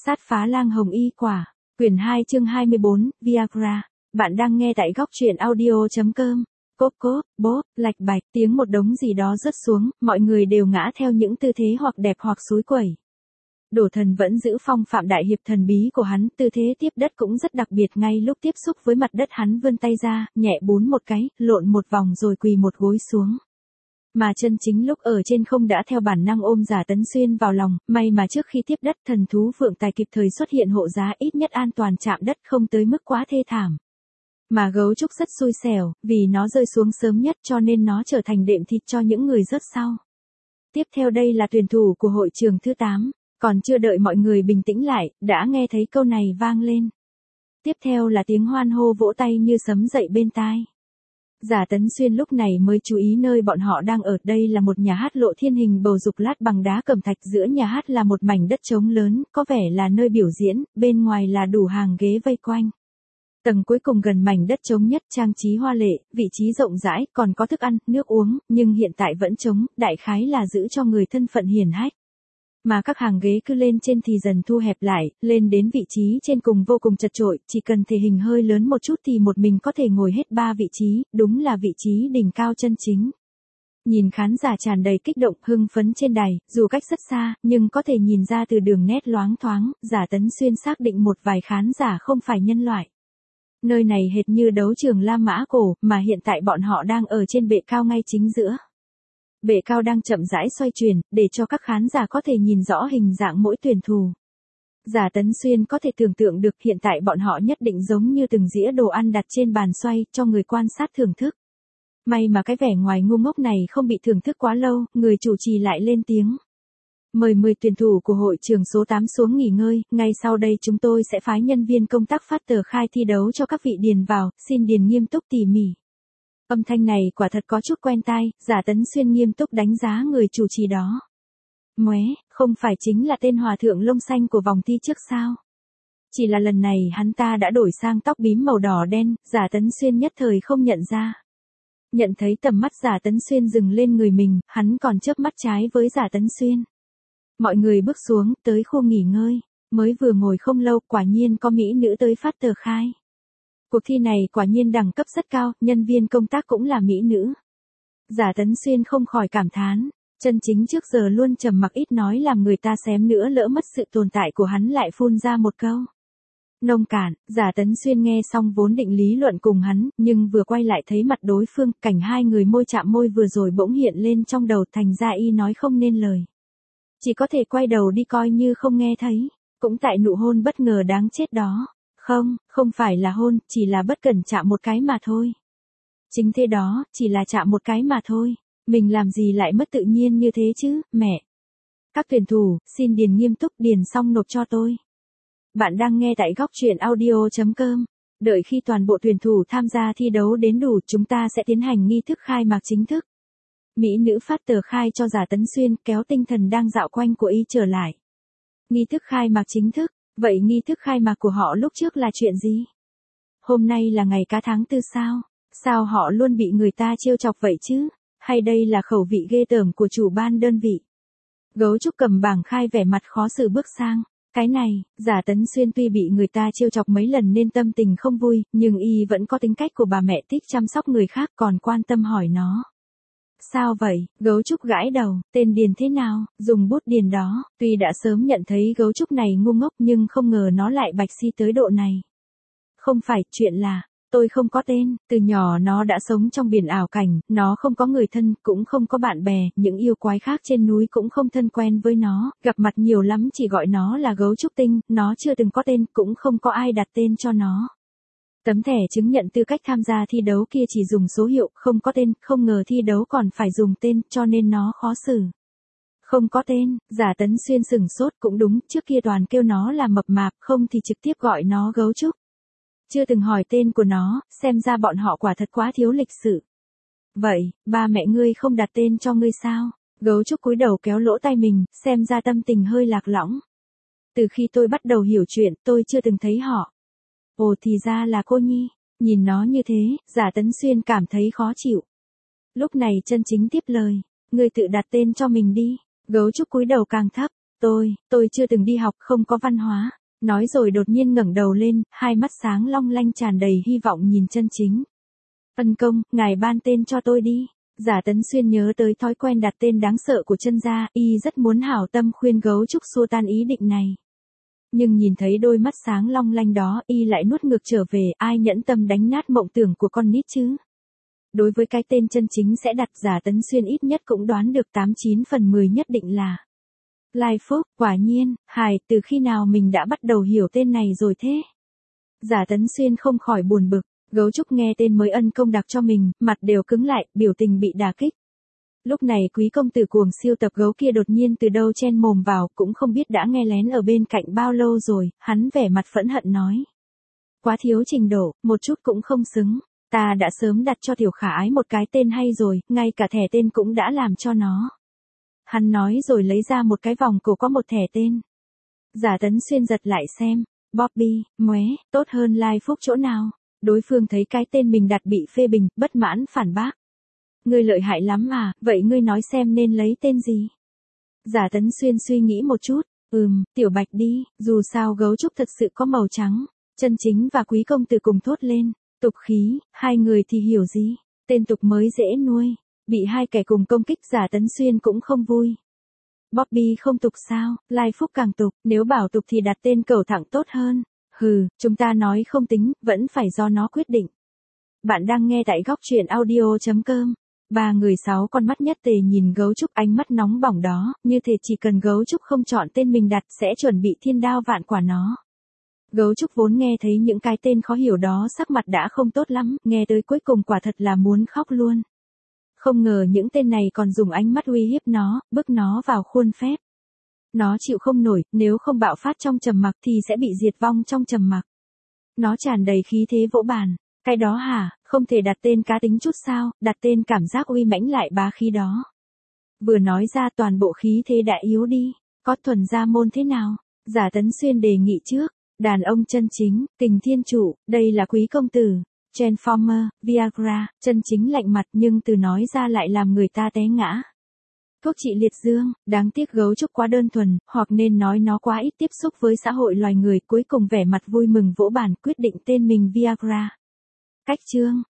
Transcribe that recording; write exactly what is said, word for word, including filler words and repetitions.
Sát phá lang hồng y quả, quyển hai chương hai mươi bốn, Viagra. Bạn đang nghe tại góc truyện audio.com. Cốp cốp, bốp, lạch bạch, tiếng một đống gì đó rớt xuống, mọi người đều ngã theo những tư thế hoặc đẹp hoặc xúi quẩy. Đổ Thần vẫn giữ phong phạm đại hiệp thần bí của hắn, tư thế tiếp đất cũng rất đặc biệt, ngay lúc tiếp xúc với mặt đất hắn vươn tay ra, nhẹ bún một cái, lộn một vòng rồi quỳ một gối xuống. Mà chân chính lúc ở trên không đã theo bản năng ôm Giả Tấn Xuyên vào lòng, may mà trước khi tiếp đất thần thú Phượng Tài kịp thời xuất hiện hộ giá, ít nhất an toàn chạm đất không tới mức quá thê thảm. Mà gấu trúc rất xui xẻo, vì nó rơi xuống sớm nhất cho nên nó trở thành đệm thịt cho những người rớt sau. Tiếp theo đây là tuyển thủ của hội trường thứ tám, còn chưa đợi mọi người bình tĩnh lại, đã nghe thấy câu này vang lên. Tiếp theo là tiếng hoan hô vỗ tay như sấm dậy bên tai. Giả Tấn Xuyên lúc này mới chú ý nơi bọn họ đang ở, đây là một nhà hát lộ thiên hình bầu dục lát bằng đá cẩm thạch, giữa nhà hát là một mảnh đất trống lớn, có vẻ là nơi biểu diễn, bên ngoài là đủ hàng ghế vây quanh. Tầng cuối cùng gần mảnh đất trống nhất trang trí hoa lệ, vị trí rộng rãi, còn có thức ăn, nước uống, nhưng hiện tại vẫn trống, đại khái là giữ cho người thân phận hiển hách. Mà các hàng ghế cứ lên trên thì dần thu hẹp lại, lên đến vị trí trên cùng vô cùng chật chội, chỉ cần thể hình hơi lớn một chút thì một mình có thể ngồi hết ba vị trí, đúng là vị trí đỉnh cao chân chính. Nhìn khán giả tràn đầy kích động, hưng phấn trên đài, dù cách rất xa, nhưng có thể nhìn ra từ đường nét loáng thoáng, Giả Tấn Xuyên xác định một vài khán giả không phải nhân loại. Nơi này hệt như đấu trường La Mã cổ, mà hiện tại bọn họ đang ở trên bệ cao ngay chính giữa. Bệ cao đang chậm rãi xoay chuyển, để cho các khán giả có thể nhìn rõ hình dạng mỗi tuyển thủ. Giả Tấn Xuyên có thể tưởng tượng được hiện tại bọn họ nhất định giống như từng dĩa đồ ăn đặt trên bàn xoay, cho người quan sát thưởng thức. May mà cái vẻ ngoài ngu ngốc này không bị thưởng thức quá lâu, người chủ trì lại lên tiếng. Mời mười tuyển thủ của hội trường số tám xuống nghỉ ngơi, ngay sau đây chúng tôi sẽ phái nhân viên công tác phát tờ khai thi đấu cho các vị điền vào, xin điền nghiêm túc tỉ mỉ. Âm thanh này quả thật có chút quen tai, Giả Tấn Xuyên nghiêm túc đánh giá người chủ trì đó. Móe, không phải chính là tên hòa thượng lông xanh của vòng thi trước sao? Chỉ là lần này hắn ta đã đổi sang tóc bím màu đỏ đen, Giả Tấn Xuyên nhất thời không nhận ra. Nhận thấy tầm mắt Giả Tấn Xuyên dừng lên người mình, hắn còn chớp mắt trái với Giả Tấn Xuyên. Mọi người bước xuống, tới khu nghỉ ngơi, mới vừa ngồi không lâu, quả nhiên có mỹ nữ tới phát tờ khai. Cuộc thi này quả nhiên đẳng cấp rất cao, nhân viên công tác cũng là mỹ nữ. Giả Tấn Xuyên không khỏi cảm thán, chân chính trước giờ luôn trầm mặc ít nói làm người ta xém nữa lỡ mất sự tồn tại của hắn lại phun ra một câu. Nông cạn, Giả Tấn Xuyên nghe xong vốn định lý luận cùng hắn, nhưng vừa quay lại thấy mặt đối phương, cảnh hai người môi chạm môi vừa rồi bỗng hiện lên trong đầu, thành ra y nói không nên lời. Chỉ có thể quay đầu đi coi như không nghe thấy, cũng tại nụ hôn bất ngờ đáng chết đó. Không, không phải là hôn, chỉ là bất cẩn chạm một cái mà thôi. Chính thế đó, chỉ là chạm một cái mà thôi. Mình làm gì lại mất tự nhiên như thế chứ, mẹ. Các tuyển thủ, xin điền nghiêm túc, điền xong nộp cho tôi. Bạn đang nghe tại góc truyện audio.com. Đợi khi toàn bộ tuyển thủ tham gia thi đấu đến đủ, chúng ta sẽ tiến hành nghi thức khai mạc chính thức. Mỹ nữ phát tờ khai cho Giả Tấn Xuyên, kéo tinh thần đang dạo quanh của y trở lại. Nghi thức khai mạc chính thức. Vậy nghi thức khai mạc của họ lúc trước là chuyện gì? Hôm nay là ngày cá tháng tư sao? Sao họ luôn bị người ta trêu chọc vậy chứ? Hay đây là khẩu vị ghê tởm của chủ ban đơn vị? Gấu trúc cầm bảng khai vẻ mặt khó xử bước sang. Cái này, Giả Tấn Xuyên tuy bị người ta trêu chọc mấy lần nên tâm tình không vui, nhưng y vẫn có tính cách của bà mẹ thích chăm sóc người khác, còn quan tâm hỏi nó. Sao vậy? Gấu trúc gãi đầu, tên điền thế nào, dùng bút điền đó. Tuy đã sớm nhận thấy gấu trúc này ngu ngốc nhưng không ngờ nó lại bạch si tới độ này. Không phải, chuyện là, tôi không có tên, từ nhỏ nó đã sống trong biển ảo cảnh, nó không có người thân, cũng không có bạn bè, những yêu quái khác trên núi cũng không thân quen với nó, gặp mặt nhiều lắm chỉ gọi nó là gấu trúc tinh, nó chưa từng có tên, cũng không có ai đặt tên cho nó. Tấm thẻ chứng nhận tư cách tham gia thi đấu kia chỉ dùng số hiệu, không có tên, không ngờ thi đấu còn phải dùng tên, cho nên nó khó xử. Không có tên, Giả Tấn Xuyên sửng sốt, cũng đúng, trước kia toàn kêu nó là mập mạp, không thì trực tiếp gọi nó gấu trúc. Chưa từng hỏi tên của nó, xem ra bọn họ quả thật quá thiếu lịch sự. Vậy, ba mẹ ngươi không đặt tên cho ngươi sao? Gấu trúc cúi đầu kéo lỗ tai mình, xem ra tâm tình hơi lạc lõng. Từ khi tôi bắt đầu hiểu chuyện, tôi chưa từng thấy họ. Ồ thì ra là cô nhi, nhìn nó như thế, Giả Tấn Xuyên cảm thấy khó chịu. Lúc này chân chính tiếp lời, ngươi tự đặt tên cho mình đi, gấu trúc cúi đầu càng thấp, Tôi, tôi chưa từng đi học, không có văn hóa. Nói rồi đột nhiên ngẩng đầu lên, hai mắt sáng long lanh tràn đầy hy vọng nhìn Chân Chính. Ân công, ngài ban tên cho tôi đi. Giả Tấn Xuyên nhớ tới thói quen đặt tên đáng sợ của Chân gia, y rất muốn hảo tâm khuyên Gấu Trúc xua tan ý định này. Nhưng nhìn thấy đôi mắt sáng long lanh đó, y lại nuốt ngược trở về, ai nhẫn tâm đánh nát mộng tưởng của con nít chứ. Đối với cái tên Chân Chính sẽ đặt, Giả Tấn Xuyên ít nhất cũng đoán được tám chín phần mười nhất định là Lai Phúc. Quả nhiên, hài, từ khi nào mình đã bắt đầu hiểu tên này rồi thế? Giả Tấn Xuyên không khỏi buồn bực. Gấu Trúc nghe tên mới ân công đặc cho mình, mặt đều cứng lại, biểu tình bị đả kích. Lúc này quý công tử cuồng siêu tập gấu kia đột nhiên từ đâu chen mồm vào, cũng không biết đã nghe lén ở bên cạnh bao lâu rồi, hắn vẻ mặt phẫn hận nói. Quá thiếu trình độ, một chút cũng không xứng. Ta đã sớm đặt cho tiểu khả ái một cái tên hay rồi, ngay cả thẻ tên cũng đã làm cho nó. Hắn nói rồi lấy ra một cái vòng cổ có một thẻ tên. Giả Tấn Xuyên giật lại xem. Bobby, móe, tốt hơn Lai Phúc chỗ nào? Đối phương thấy cái tên mình đặt bị phê bình, bất mãn phản bác. Ngươi lợi hại lắm à, vậy ngươi nói xem nên lấy tên gì? Giả Tấn Xuyên suy nghĩ một chút, ừm, Tiểu Bạch đi, dù sao Gấu Trúc thật sự có màu trắng. Chân Chính và quý công tử cùng thốt lên, tục khí, hai người thì hiểu gì, tên tục mới dễ nuôi. Bị hai kẻ cùng công kích, Giả Tấn Xuyên cũng không vui. Bobby không tục sao, Lai Phúc càng tục, nếu bảo tục thì đặt tên cẩu thẳng tốt hơn. Hừ, chúng ta nói không tính, vẫn phải do nó quyết định. Bạn đang nghe tại góc truyện audio chấm com. Ba người sáu con mắt nhất tề nhìn Gấu Trúc, ánh mắt nóng bỏng đó, như thể chỉ cần Gấu Trúc không chọn tên mình đặt sẽ chuẩn bị thiên đao vạn quả nó. Gấu Trúc vốn nghe thấy những cái tên khó hiểu đó sắc mặt đã không tốt lắm, nghe tới cuối cùng quả thật là muốn khóc luôn. Không ngờ những tên này còn dùng ánh mắt uy hiếp nó, bức nó vào khuôn phép. Nó chịu không nổi, nếu không bạo phát trong trầm mặc thì sẽ bị diệt vong trong trầm mặc. Nó tràn đầy khí thế vỗ bàn. Cái đó hả, không thể đặt tên cá tính chút sao, đặt tên cảm giác uy mãnh lại bá khí đó. Vừa nói ra toàn bộ khí thế đã yếu đi, có thuần gia môn thế nào? Giả Tấn Xuyên đề nghị trước, đàn ông chân chính, Kình Thiên Chủ, đây là quý công tử. Transformer, Viagra, Chân Chính lạnh mặt nhưng từ nói ra lại làm người ta té ngã. Thuốc trị liệt dương, đáng tiếc Gấu Trúc quá đơn thuần, hoặc nên nói nó quá ít tiếp xúc với xã hội loài người, cuối cùng vẻ mặt vui mừng vỗ bàn quyết định tên mình Viagra. Cách chương,